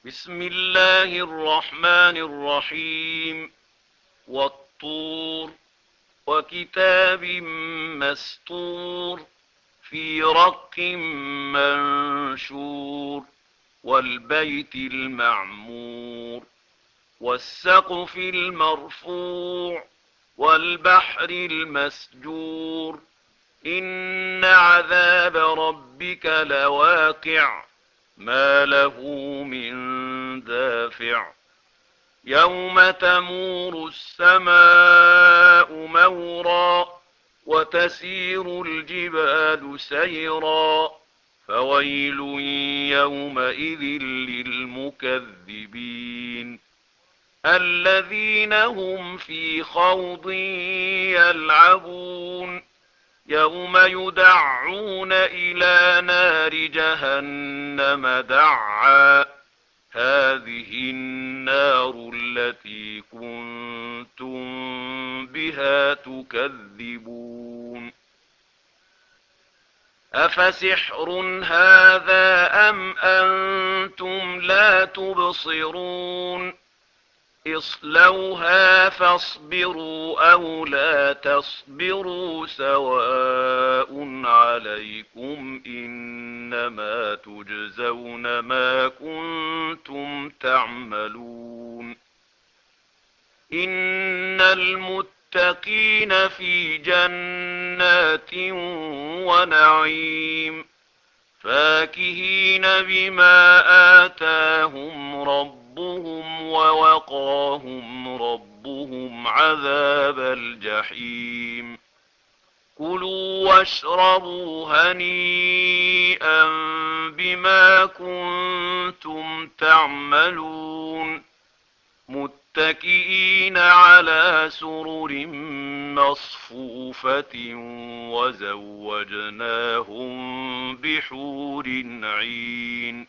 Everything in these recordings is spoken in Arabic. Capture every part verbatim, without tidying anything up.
بسم الله الرحمن الرحيم. والطور وكتاب مسطور في رق منشور والبيت المعمور والسقف المرفوع والبحر المسجور إن عذاب ربك لواقع ما له من دافع يوم تمور السماء مورا وتسير الجبال سيرا فويل يومئذ للمكذبين الذين هم في خوض يلعبون يوم يدعون إلى نار جهنم دعا هذه النار التي كنتم بها تكذبون أفسحر هذا أم أنتم لا تبصرون اصلوها فاصبروا أو لا تصبروا سواء عليكم إنما تجزون ما كنتم تعملون إن المتقين في جنات ونعيم فاكهين بما آتاهم ربهم ووقاهم ربهم عذاب الجحيم كلوا واشربوا هنيئا بما كنتم تعملون متكئين على سرر مصفوفة وزوجناهم بحور عين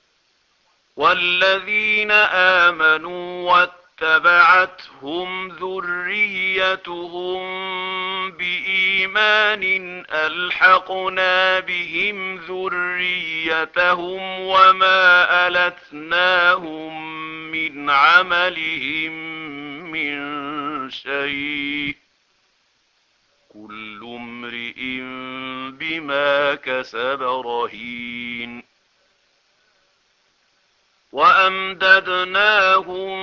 والذين آمنوا واتبعتهم ذريتهم بإيمان ألحقنا بهم ذريتهم وما ألتناهم من عملهم من شيء كل امرئ بما كسب رهين وأمددناهم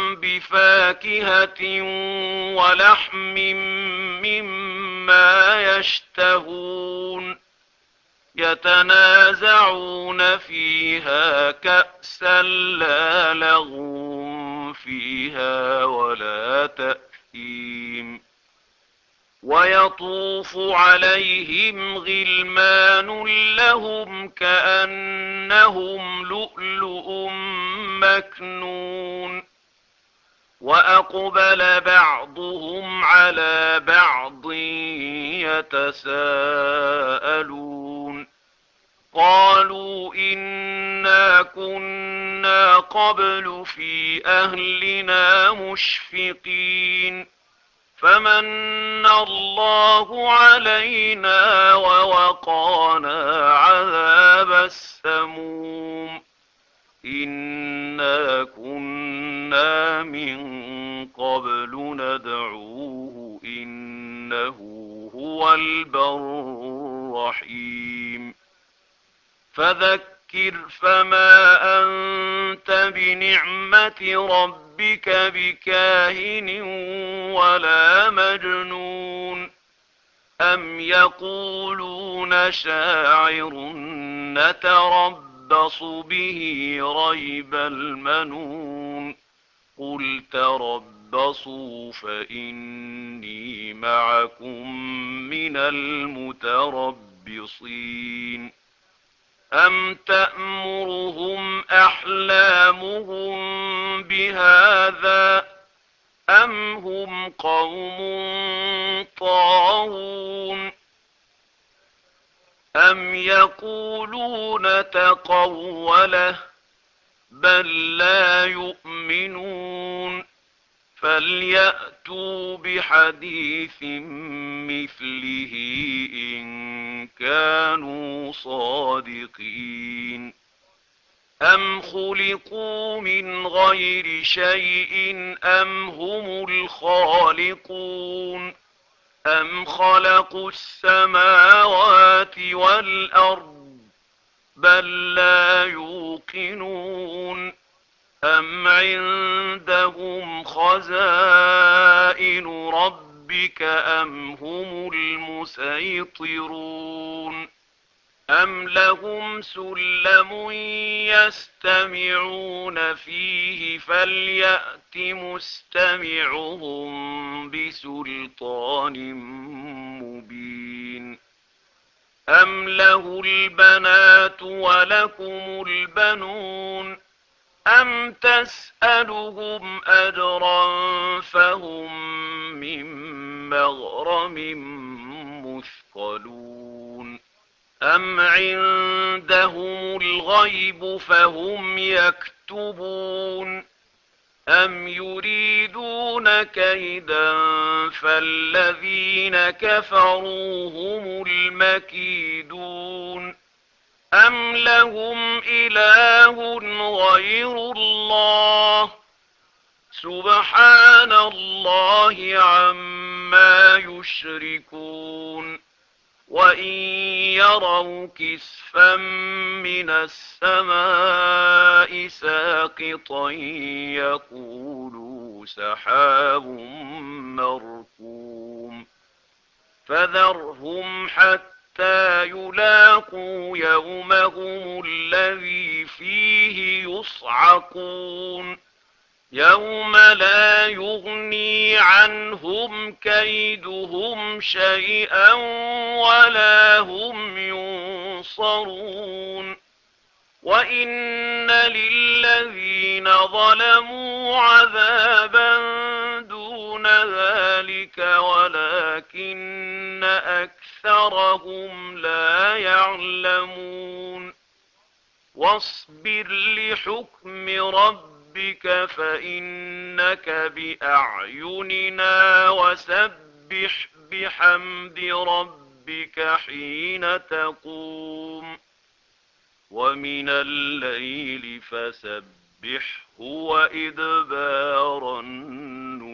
بفاكهة ولحم مما يشتهون يتنازعون فيها كأسا لا لغو فيها ولا تأثيم ويطوف عليهم غلمان لهم كأنهم لؤلؤ مكنون وأقبل بعضهم على بعض يتساءلون قالوا إنا كنا قبل في أهلنا مشفقين فمن الله علينا ووقانا عذاب السموم إنا كنا من قبل ندعوه إنه هو البر الرحيم فذكر فما أنت بنعمة ربك بكاهن ولا مجنون أم يقولون شاعر نتربص به ريب المنون قل تربصوا فإني معكم من المتربصين أم تأمرهم أحلامهم بهذا أم هم قوم طاغون أم يقولون تقوله بل لا يؤمنون فليأتوا بحديث مثله إن كانوا صادقين أم خلقوا من غير شيء أم هم الخالقون أم خلقوا السماوات والأرض بل لا يوقنون أم عندهم خزائن ربك أم هم المسيطرون أم لهم سلم يستمعون فيه فليأت مستمعهم بسلطان مبين أم له البنات ولكم البنون أم تسألهم أجرا فهم من مغرم مثقلون أم عندهم الغيب فهم يكتبون أم يريدون كيدا فالذين كفروا هم المكيدون أم لهم إله غير الله سبحان الله عما يشركون وإن يروا كسفا من السماء ساقطا يقولوا سحاب مركوم فذرهم حتى يلاقوا يومهم الذي فيه يصعقون يوم لا يغني عنهم كيدهم شيئا ولا هم ينصرون وإن للذين ظلموا عذابا دون ذلك ولكن أكثرهم لا يعلمون واصبر لحكم ربك فإنك بأعيننا وسبح بحمد ربك حين تقوم ومن الليل فسبحه وإدبار النجوم